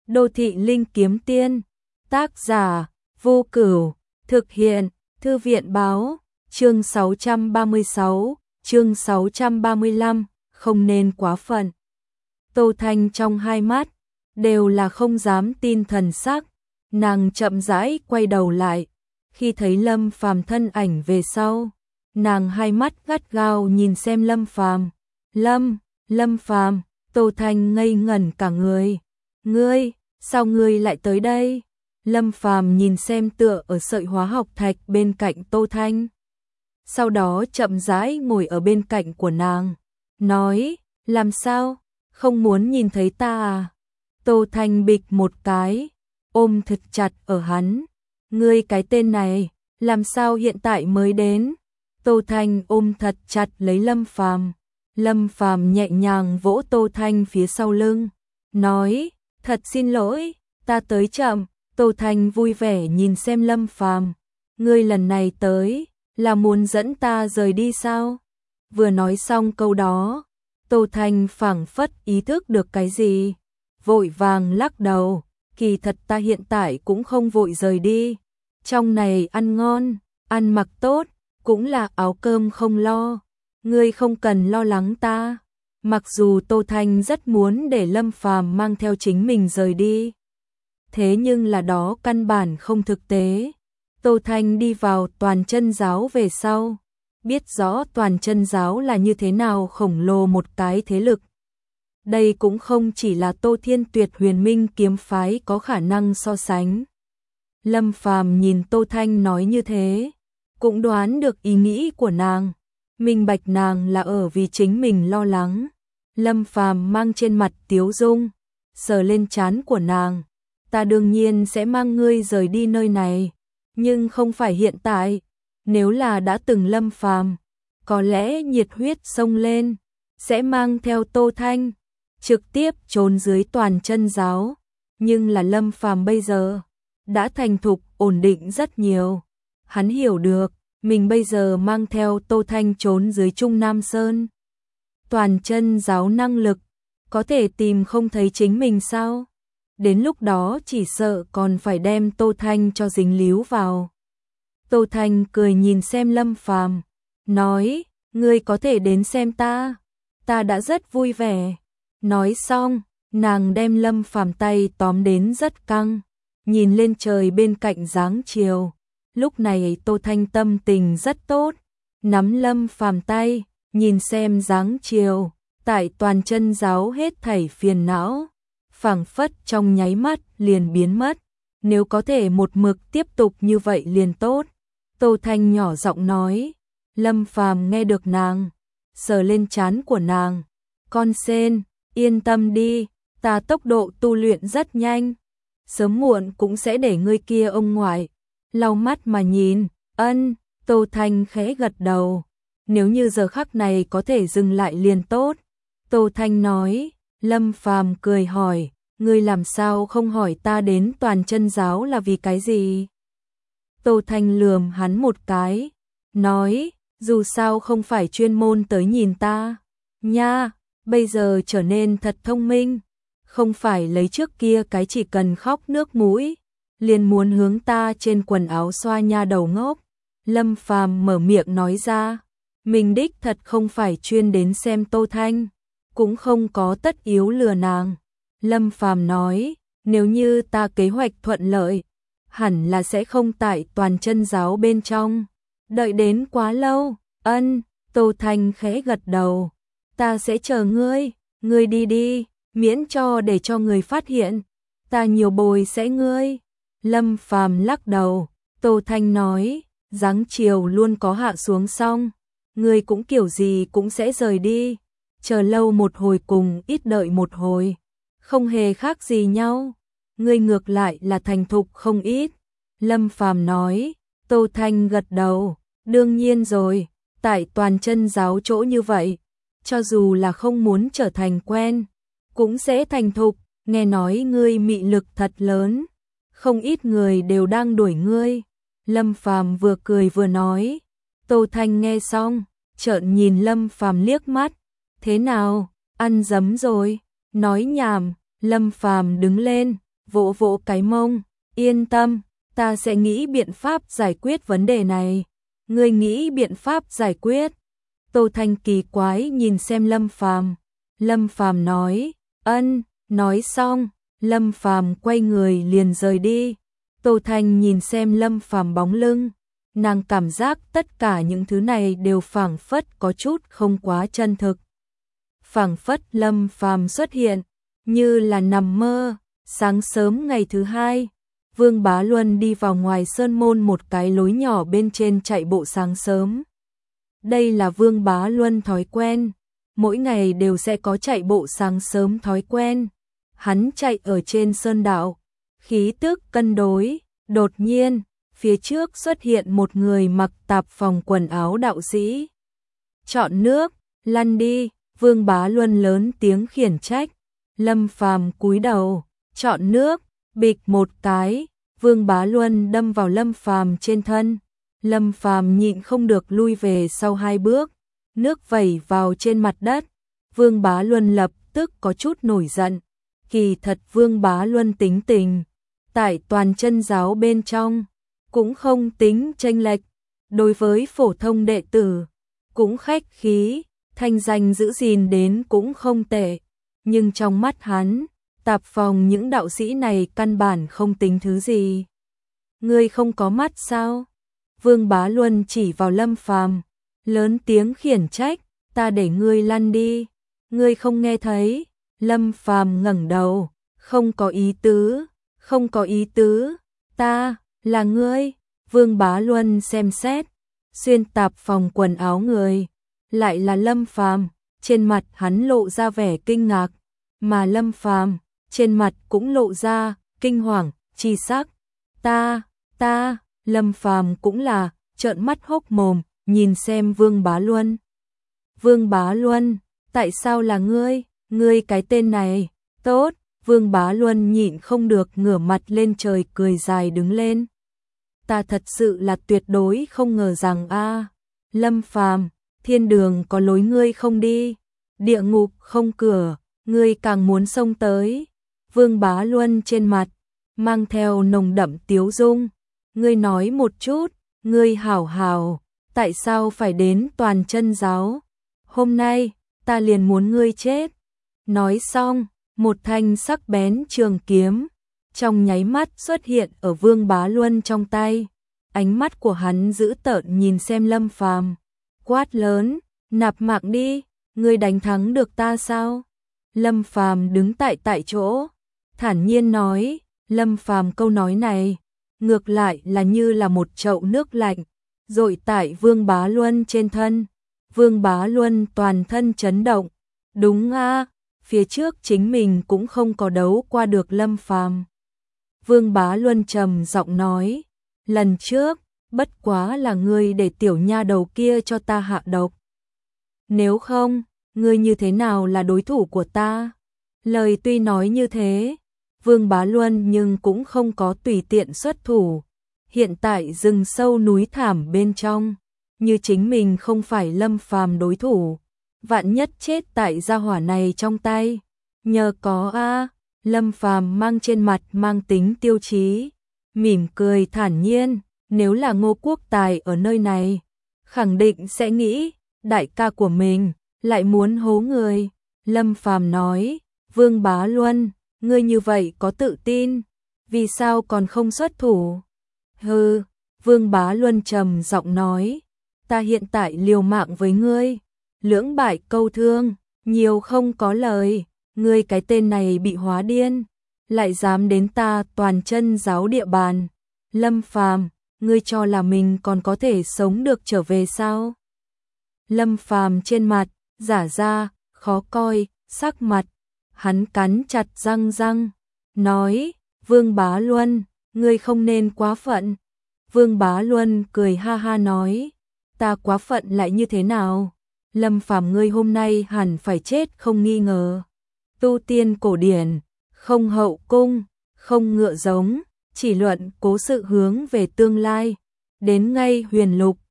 Đô thị linh kiếm tiên, tác giả Vô Cửu, thực hiện Thư viện báo, chương 636, chương 635, không nên quá phận. Tô Thanh trong hai mắt đều là không dám tin thần sắc, nàng chậm rãi quay đầu lại, khi thấy Lâm Phàm thân ảnh về sau, nàng hai mắt gắt gao nhìn xem Lâm Phàm. Lâm Phàm, Tô Thanh ngây ngẩn cả người. Ngươi, sao ngươi lại tới đây? Lâm Phàm nhìn xem tựa ở sợi hóa học thạch bên cạnh Tô Thanh. Sau đó chậm rãi ngồi ở bên cạnh của nàng, nói, làm sao, không muốn nhìn thấy ta à? Tô Thanh bịch một cái, ôm thật chặt ở hắn. Ngươi cái tên này, làm sao hiện tại mới đến? Tô Thanh ôm thật chặt lấy Lâm Phàm. Lâm Phàm nhẹ nhàng vỗ Tô Thanh phía sau lưng, nói, thật xin lỗi, ta tới chậm. Tô Thanh vui vẻ nhìn xem Lâm Phàm, ngươi lần này tới, là muốn dẫn ta rời đi sao? Vừa nói xong câu đó, Tô Thanh phảng phất ý thức được cái gì, vội vàng lắc đầu, kỳ thật ta hiện tại cũng không vội rời đi, trong này ăn ngon, ăn mặc tốt, cũng là áo cơm không lo, ngươi không cần lo lắng ta. Mặc dù Tô Thanh rất muốn để Lâm Phàm mang theo chính mình rời đi, thế nhưng là đó căn bản không thực tế. Tô Thanh đi vào Toàn Chân giáo về sau, biết rõ Toàn Chân giáo là như thế nào khổng lồ một cái thế lực. Đây cũng không chỉ là Tô Thiên Tuyệt Huyền Minh kiếm phái có khả năng so sánh. Lâm Phàm nhìn Tô Thanh nói như thế, cũng đoán được ý nghĩ của nàng, minh bạch nàng là ở vì chính mình lo lắng. Lâm Phàm mang trên mặt tiếu dung, sờ lên trán của nàng, ta đương nhiên sẽ mang ngươi rời đi nơi này, nhưng không phải hiện tại. Nếu là đã từng Lâm Phàm, có lẽ nhiệt huyết sông lên, sẽ mang theo Tô Thanh trực tiếp trốn dưới Toàn Chân giáo, nhưng là Lâm Phàm bây giờ đã thành thục, ổn định rất nhiều. Hắn hiểu được, mình bây giờ mang theo Tô Thanh trốn dưới Trung Nam Sơn, Toàn Chân giáo năng lực có thể tìm không thấy chính mình sao? Đến lúc đó chỉ sợ còn phải đem Tô Thanh cho dính líu vào. Tô Thanh cười nhìn xem Lâm Phàm, nói, ngươi có thể đến xem ta đã rất vui vẻ. Nói xong, nàng đem Lâm Phàm tay tóm đến rất căng, nhìn lên trời bên cạnh dáng chiều. Lúc này Tô Thanh tâm tình rất tốt, nắm Lâm Phàm tay, nhìn xem dáng chiều, tại Toàn Chân giáo hết thảy phiền não, phảng phất trong nháy mắt liền biến mất. Nếu có thể một mực tiếp tục như vậy liền tốt. Tô Thanh nhỏ giọng nói. Lâm Phàm nghe được nàng, sờ lên trán của nàng, con sen, yên tâm đi, ta tốc độ tu luyện rất nhanh, sớm muộn cũng sẽ để ngươi kia ông ngoại lau mắt mà nhìn. Ân. Tô Thanh khẽ gật đầu, nếu như giờ khắc này có thể dừng lại liền tốt. Tô Thanh nói. Lâm Phàm cười hỏi, ngươi làm sao không hỏi ta đến Toàn Chân giáo là vì cái gì? Tô Thanh lườm hắn một cái, nói, dù sao không phải chuyên môn tới nhìn ta, nha, bây giờ trở nên thật thông minh, không phải lấy trước kia cái chỉ cần khóc nước mũi, liền muốn hướng ta trên quần áo xoa nha đầu ngốc. Lâm Phàm mở miệng nói ra, mình đích thật không phải chuyên đến xem Tô Thanh, cũng không có tất yếu lừa nàng. Lâm Phàm nói, nếu như ta kế hoạch thuận lợi, hẳn là sẽ không tại Toàn Chân giáo bên trong đợi đến quá lâu. Ân. Tô Thanh khẽ gật đầu, ta sẽ chờ ngươi đi đi, miễn cho để cho người phát hiện, ta nhiều bồi sẽ ngươi. Lâm Phàm lắc đầu. Tô Thanh nói, dáng chiều luôn có hạ xuống xong, ngươi cũng kiểu gì cũng sẽ rời đi, chờ lâu một hồi cùng ít đợi một hồi, không hề khác gì nhau, ngươi ngược lại là thành thục không ít. Lâm Phàm nói. Tô Thanh gật đầu, đương nhiên rồi, tại Toàn Chân giáo chỗ như vậy, cho dù là không muốn trở thành quen, cũng sẽ thành thục. Nghe nói ngươi mị lực thật lớn, không ít người đều đang đuổi ngươi. Lâm Phàm vừa cười vừa nói. Tô Thanh nghe xong, trợn nhìn Lâm Phàm liếc mắt, thế nào, ăn dấm rồi? Nói nhảm. Lâm Phàm đứng lên, vỗ vỗ cái mông, yên tâm, ta sẽ nghĩ biện pháp giải quyết vấn đề này. Ngươi nghĩ biện pháp giải quyết? Tô Thanh kỳ quái nhìn xem Lâm Phàm. Lâm Phàm nói, ân, nói xong, Lâm Phàm quay người liền rời đi. Tô Thanh nhìn xem Lâm Phàm bóng lưng, nàng cảm giác tất cả những thứ này đều phảng phất có chút không quá chân thực. Phảng phất Lâm Phàm xuất hiện, như là nằm mơ. Sáng sớm ngày thứ hai, Vương Bá Luân đi vào ngoài sơn môn một cái lối nhỏ bên trên chạy bộ sáng sớm. Đây là Vương Bá Luân thói quen, mỗi ngày đều sẽ có chạy bộ sáng sớm thói quen. Hắn chạy ở trên sơn đạo, khí tức cân đối, đột nhiên, phía trước xuất hiện một người mặc tạp phòng quần áo đạo sĩ. Chọn nước, lăn đi, Vương Bá Luân lớn tiếng khiển trách. Lâm Phàm cúi đầu, chọn nước, bịch một cái, Vương Bá Luân đâm vào Lâm Phàm trên thân. Lâm Phàm nhịn không được lui về sau 2 bước, nước vẩy vào trên mặt đất. Vương Bá Luân lập tức có chút nổi giận. Kỳ thật Vương Bá Luân tính tình, tại toàn chân giáo bên trong, cũng không tính chênh lệch. Đối với phổ thông đệ tử, cũng khách khí, thanh danh giữ gìn đến cũng không tệ. Nhưng trong mắt hắn, tạp phòng những đạo sĩ này căn bản không tính thứ gì. Ngươi không có mắt sao? Vương Bá Luân chỉ vào Lâm Phàm, lớn tiếng khiển trách, ta để ngươi lăn đi. Ngươi không nghe thấy? Lâm Phàm ngẩng đầu, không có ý tứ, không có ý tứ, ta, là ngươi. Vương Bá Luân xem xét, xuyên tạp phòng quần áo người, lại là Lâm Phàm, trên mặt hắn lộ ra vẻ kinh ngạc, mà Lâm Phàm trên mặt cũng lộ ra kinh hoàng chi sắc. Ta, Lâm Phàm cũng là trợn mắt hốc mồm, nhìn xem Vương Bá Luân. Vương Bá Luân, tại sao là ngươi? Ngươi cái tên này, tốt. Vương Bá Luân nhịn không được ngửa mặt lên trời cười dài đứng lên. Ta thật sự là tuyệt đối không ngờ rằng Lâm Phàm, thiên đường có lối ngươi không đi, địa ngục không cửa, ngươi càng muốn xông tới. Vương Bá Luân trên mặt mang theo nồng đậm tiếu dung, ngươi nói một chút, ngươi hảo, tại sao phải đến toàn chân giáo? Hôm nay, ta liền muốn ngươi chết. Nói xong, một thanh sắc bén trường kiếm trong nháy mắt xuất hiện ở Vương Bá Luân trong tay. Ánh mắt của hắn dữ tợn nhìn xem Lâm Phàm, quát lớn, nạp mạng đi, ngươi đánh thắng được ta sao? Lâm Phàm đứng tại chỗ, thản nhiên nói. Lâm Phàm câu nói này, ngược lại là như là một chậu nước lạnh, dội tại Vương Bá Luân trên thân. Vương Bá Luân toàn thân chấn động, đúng phía trước chính mình cũng không có đấu qua được Lâm Phàm. Vương Bá Luân trầm giọng nói, lần trước, bất quá là ngươi để tiểu nha đầu kia cho ta hạ độc. Nếu không, ngươi như thế nào là đối thủ của ta? Lời tuy nói như thế, Vương Bá Luân nhưng cũng không có tùy tiện xuất thủ. Hiện tại rừng sâu núi thảm bên trong, như chính mình không phải Lâm Phàm đối thủ, vạn nhất chết tại gia hỏa này trong tay. Nhờ có Lâm Phàm mang trên mặt mang tính tiêu chí, mỉm cười thản nhiên, nếu là Ngô Quốc Tài ở nơi này, khẳng định sẽ nghĩ, đại ca của mình lại muốn hố người. Lâm Phàm nói, Vương Bá Luân, ngươi như vậy có tự tin, vì sao còn không xuất thủ? Hừ, Vương Bá Luân trầm giọng nói, ta hiện tại liều mạng với ngươi, lưỡng bại câu thương, nhiều không có lời, ngươi cái tên này bị hóa điên, lại dám đến ta toàn chân giáo địa bàn. Lâm Phàm, ngươi cho là mình còn có thể sống được trở về sao? Lâm Phàm trên mặt giả ra khó coi, sắc mặt hắn cắn chặt răng, nói, Vương Bá Luân, ngươi không nên quá phận. Vương Bá Luân cười ha ha nói, ta quá phận lại như thế nào? Lâm Phàm ngươi hôm nay hẳn phải chết không nghi ngờ. Tu tiên cổ điển, không hậu cung, không ngựa giống, chỉ luận cố sự hướng về tương lai. Đến ngay huyền lục,